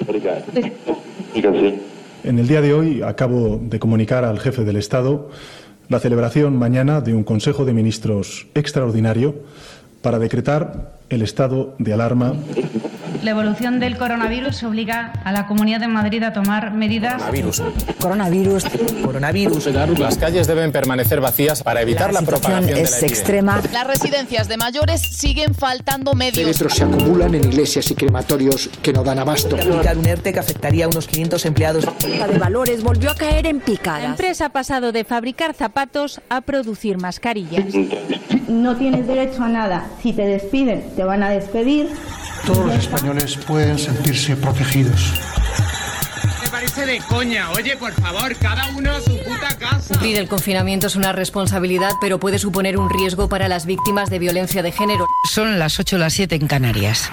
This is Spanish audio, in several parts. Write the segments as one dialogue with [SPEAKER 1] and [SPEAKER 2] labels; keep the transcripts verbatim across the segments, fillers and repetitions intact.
[SPEAKER 1] En el día de hoy acabo de comunicar al jefe del Estado la celebración mañana de un Consejo de Ministros extraordinario para decretar el estado de alarma.
[SPEAKER 2] La evolución del coronavirus obliga a la Comunidad de Madrid a tomar medidas.
[SPEAKER 3] Coronavirus. Coronavirus. Coronavirus.
[SPEAKER 4] Las calles deben permanecer vacías para evitar la, la propagación de la
[SPEAKER 3] es extrema.
[SPEAKER 5] Las residencias de mayores siguen faltando medios.
[SPEAKER 6] Féretros se acumulan en iglesias y crematorios que no dan abasto.
[SPEAKER 3] Aplicar un ERTE que afectaría a unos quinientos empleados.
[SPEAKER 7] La de valores volvió a caer en picada.
[SPEAKER 8] La empresa ha pasado de fabricar zapatos a producir mascarillas.
[SPEAKER 9] No tienes derecho a nada. Si te despiden, te van a despedir.
[SPEAKER 10] Todos los españoles pueden sentirse protegidos.
[SPEAKER 11] Me parece de coña. Oye, por favor, cada uno a su puta casa.
[SPEAKER 12] Cumplir el confinamiento es una responsabilidad, pero puede suponer un riesgo para las víctimas de violencia de género.
[SPEAKER 13] Son las ocho o las siete en Canarias.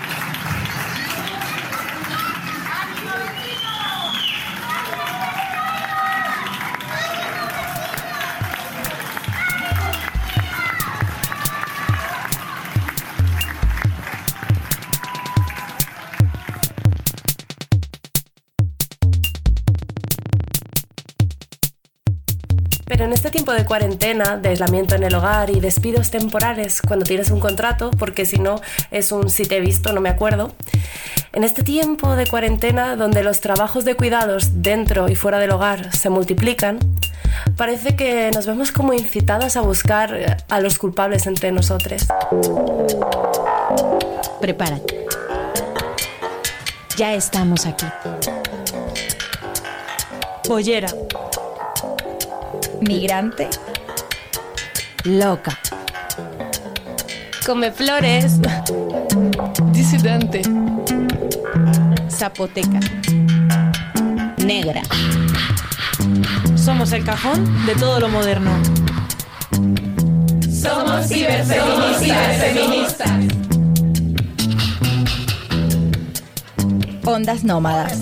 [SPEAKER 14] Pero en este tiempo de cuarentena, de aislamiento en el hogar y despidos temporales cuando tienes un contrato, porque si no es un si te he visto, no me acuerdo. En este tiempo de cuarentena donde los trabajos de cuidados dentro y fuera del hogar se multiplican, parece que nos vemos como incitadas a buscar a los culpables entre nosotros.
[SPEAKER 8] Prepárate. Ya estamos aquí.
[SPEAKER 14] Bollera.
[SPEAKER 8] Migrante. Loca.
[SPEAKER 14] Come flores. Disidente.
[SPEAKER 8] Zapoteca. Negra.
[SPEAKER 14] Somos el cajón de todo lo moderno.
[SPEAKER 5] Somos ciberfeministas. ciberfeministas.
[SPEAKER 8] Ondas nómadas.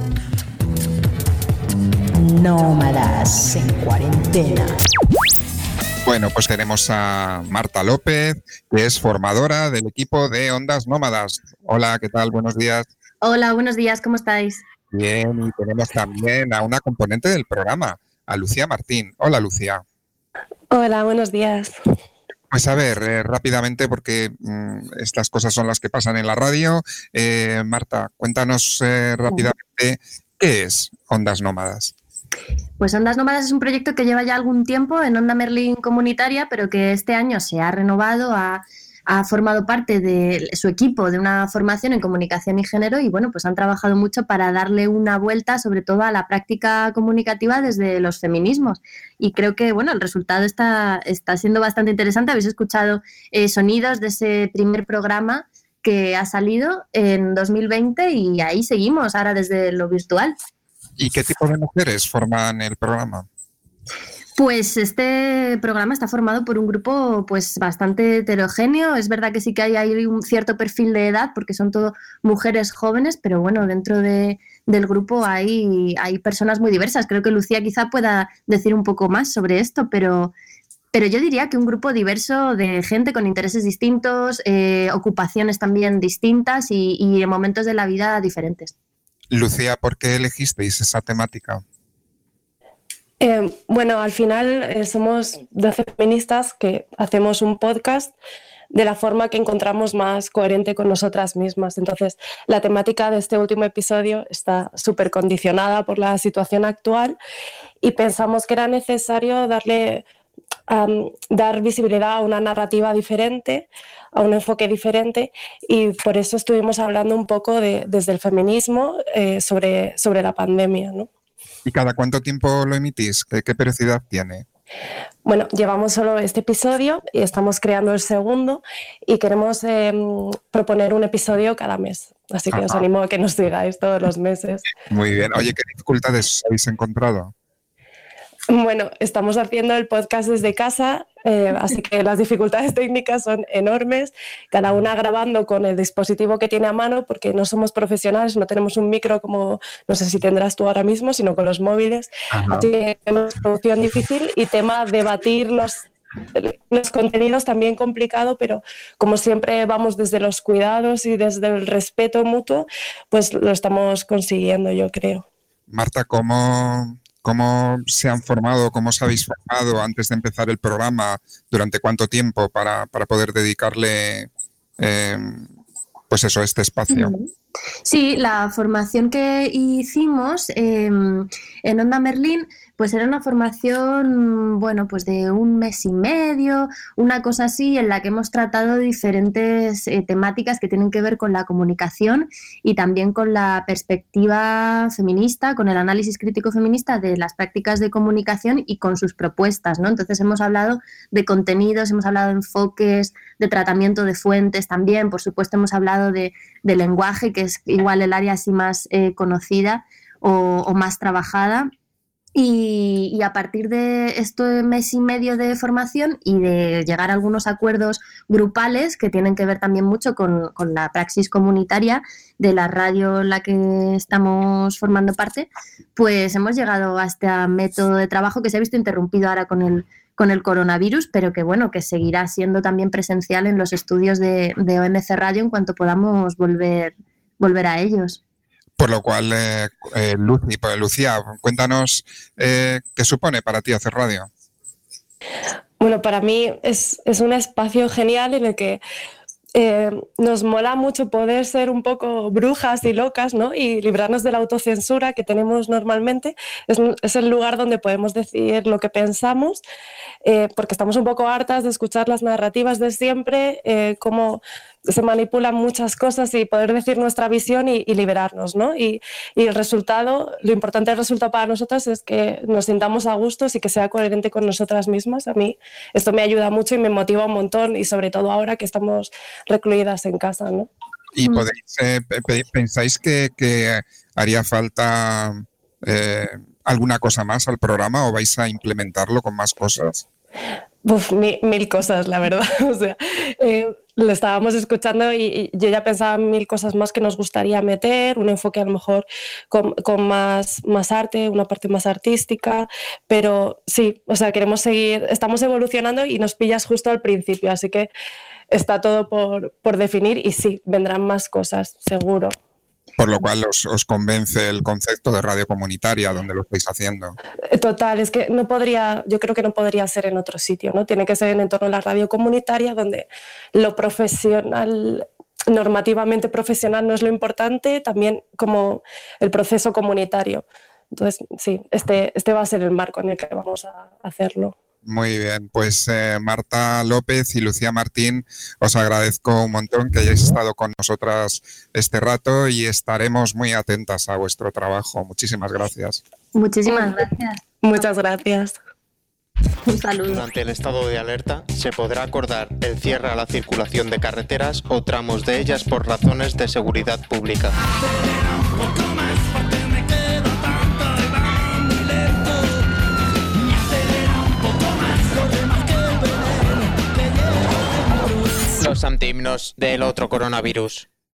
[SPEAKER 7] Nómadas en cuarentena.
[SPEAKER 15] Bueno, pues tenemos a Marta López, que es formadora del equipo de Ondas Nómadas. Hola, ¿qué tal? Buenos días.
[SPEAKER 16] Hola, buenos días, ¿cómo estáis?
[SPEAKER 15] Bien, y tenemos también a una componente del programa, a Lucía Martín. Hola, Lucía.
[SPEAKER 14] Hola, buenos días.
[SPEAKER 15] Pues a ver, eh, rápidamente, porque mmm, estas cosas son las que pasan en la radio. Eh, Marta, cuéntanos eh, rápidamente, ¿qué es Ondas Nómadas?
[SPEAKER 16] Pues Ondas Nómadas es un proyecto que lleva ya algún tiempo en Onda Merlín comunitaria, pero que este año se ha renovado, ha, ha formado parte de su equipo de una formación en comunicación y género y bueno, pues han trabajado mucho para darle una vuelta sobre todo a la práctica comunicativa desde los feminismos y creo que bueno, el resultado está, está siendo bastante interesante. Habéis escuchado eh, sonidos de ese primer programa que ha salido en dos mil veinte y ahí seguimos ahora desde lo virtual.
[SPEAKER 15] ¿Y qué tipo de mujeres forman el programa?
[SPEAKER 16] Pues este programa está formado por un grupo pues bastante heterogéneo. Es verdad que sí que hay, hay un cierto perfil de edad porque son todo mujeres jóvenes, pero bueno, dentro de, del grupo hay, hay personas muy diversas. Creo que Lucía quizá pueda decir un poco más sobre esto, pero, pero yo diría que un grupo diverso de gente con intereses distintos, eh, ocupaciones también distintas y, y en momentos de la vida diferentes.
[SPEAKER 15] Lucía, ¿por qué elegisteis esa temática?
[SPEAKER 14] Eh, bueno, al final eh, somos doce feministas que hacemos un podcast de la forma que encontramos más coherente con nosotras mismas. Entonces, la temática de este último episodio está súper condicionada por la situación actual y pensamos que era necesario darle, um, dar visibilidad a una narrativa diferente, a un enfoque diferente y por eso estuvimos hablando un poco de, desde el feminismo eh, sobre, sobre la pandemia, ¿no?
[SPEAKER 15] ¿Y cada cuánto tiempo lo emitís? ¿Qué, qué periodicidad tiene?
[SPEAKER 14] Bueno, llevamos solo este episodio y estamos creando el segundo y queremos eh, proponer un episodio cada mes. Así que Ajá. os animo a que nos sigáis todos los meses.
[SPEAKER 15] Muy bien. Oye, ¿qué dificultades habéis encontrado?
[SPEAKER 14] Bueno, estamos haciendo el podcast desde casa, eh, así que las dificultades técnicas son enormes, cada una grabando con el dispositivo que tiene a mano, porque no somos profesionales, no tenemos un micro como, no sé si tendrás tú ahora mismo, sino con los móviles. Ajá. Así que tenemos producción difícil y tema debatir los los contenidos también complicado, pero como siempre vamos desde los cuidados y desde el respeto mutuo, pues lo estamos consiguiendo, yo creo.
[SPEAKER 15] Marta, ¿cómo, cómo se han formado, cómo os habéis formado antes de empezar el programa? ¿Durante cuánto tiempo para, para poder dedicarle eh, pues eso, este espacio?
[SPEAKER 16] Sí, la formación que hicimos eh, en Onda Merlín, pues era una formación, bueno, pues de un mes y medio, una cosa así, en la que hemos tratado diferentes eh, temáticas que tienen que ver con la comunicación y también con la perspectiva feminista, con el análisis crítico feminista de las prácticas de comunicación y con sus propuestas, ¿no? Entonces hemos hablado de contenidos, hemos hablado de enfoques, de tratamiento de fuentes también, por supuesto hemos hablado de, de lenguaje, que es igual el área así más eh, conocida o, o más trabajada. Y, y a partir de este mes y medio de formación y de llegar a algunos acuerdos grupales que tienen que ver también mucho con, con la praxis comunitaria de la radio en la que estamos formando parte, pues hemos llegado a este método de trabajo que se ha visto interrumpido ahora con el, con el coronavirus, pero que bueno, que seguirá siendo también presencial en los estudios de, de O M C Radio en cuanto podamos volver, volver a ellos.
[SPEAKER 15] Por lo cual, eh, eh, Lucy, pues, Lucía, cuéntanos eh, qué supone para ti hacer radio.
[SPEAKER 14] Bueno, para mí es, es un espacio genial en el que eh, nos mola mucho poder ser un poco brujas y locas, ¿no? Y librarnos de la autocensura que tenemos normalmente. Es, es el lugar donde podemos decir lo que pensamos, eh, porque estamos un poco hartas de escuchar las narrativas de siempre, eh, cómo se manipulan muchas cosas y poder decir nuestra visión y, y liberarnos, ¿no? Y, y el resultado, lo importante del resultado para nosotras es que nos sintamos a gustos y que sea coherente con nosotras mismas. A mí esto me ayuda mucho y me motiva un montón, y sobre todo ahora que estamos recluidas en casa, ¿no?
[SPEAKER 15] ¿Y podéis, eh, pensáis que, que haría falta eh, alguna cosa más al programa o vais a implementarlo con más cosas?
[SPEAKER 14] Uf, mil, mil cosas, la verdad. O sea, eh, lo estábamos escuchando y, y yo ya pensaba mil cosas más que nos gustaría meter, un enfoque a lo mejor con, con más, más arte, una parte más artística, pero sí, o sea, queremos seguir, estamos evolucionando y nos pillas justo al principio, así que está todo por, por definir y sí, vendrán más cosas, seguro.
[SPEAKER 15] Por lo cual os, os convence el concepto de radio comunitaria donde lo estáis haciendo.
[SPEAKER 14] Total, es que no podría, yo creo que no podría ser en otro sitio, ¿no? Tiene que ser en entorno a la radio comunitaria, donde lo profesional, normativamente profesional no es lo importante, también como el proceso comunitario. Entonces, sí, este, este va a ser el marco en el que vamos a hacerlo.
[SPEAKER 15] Muy bien, pues eh, Marta López y Lucía Martín, os agradezco un montón que hayáis estado con nosotras este rato y estaremos muy atentas a vuestro trabajo. Muchísimas gracias.
[SPEAKER 16] Muchísimas gracias.
[SPEAKER 14] Muchas gracias.
[SPEAKER 16] Un saludo.
[SPEAKER 17] Durante el estado de alerta se podrá acordar el cierre a la circulación de carreteras o tramos de ellas por razones de seguridad pública. Los antihimnos del otro coronavirus.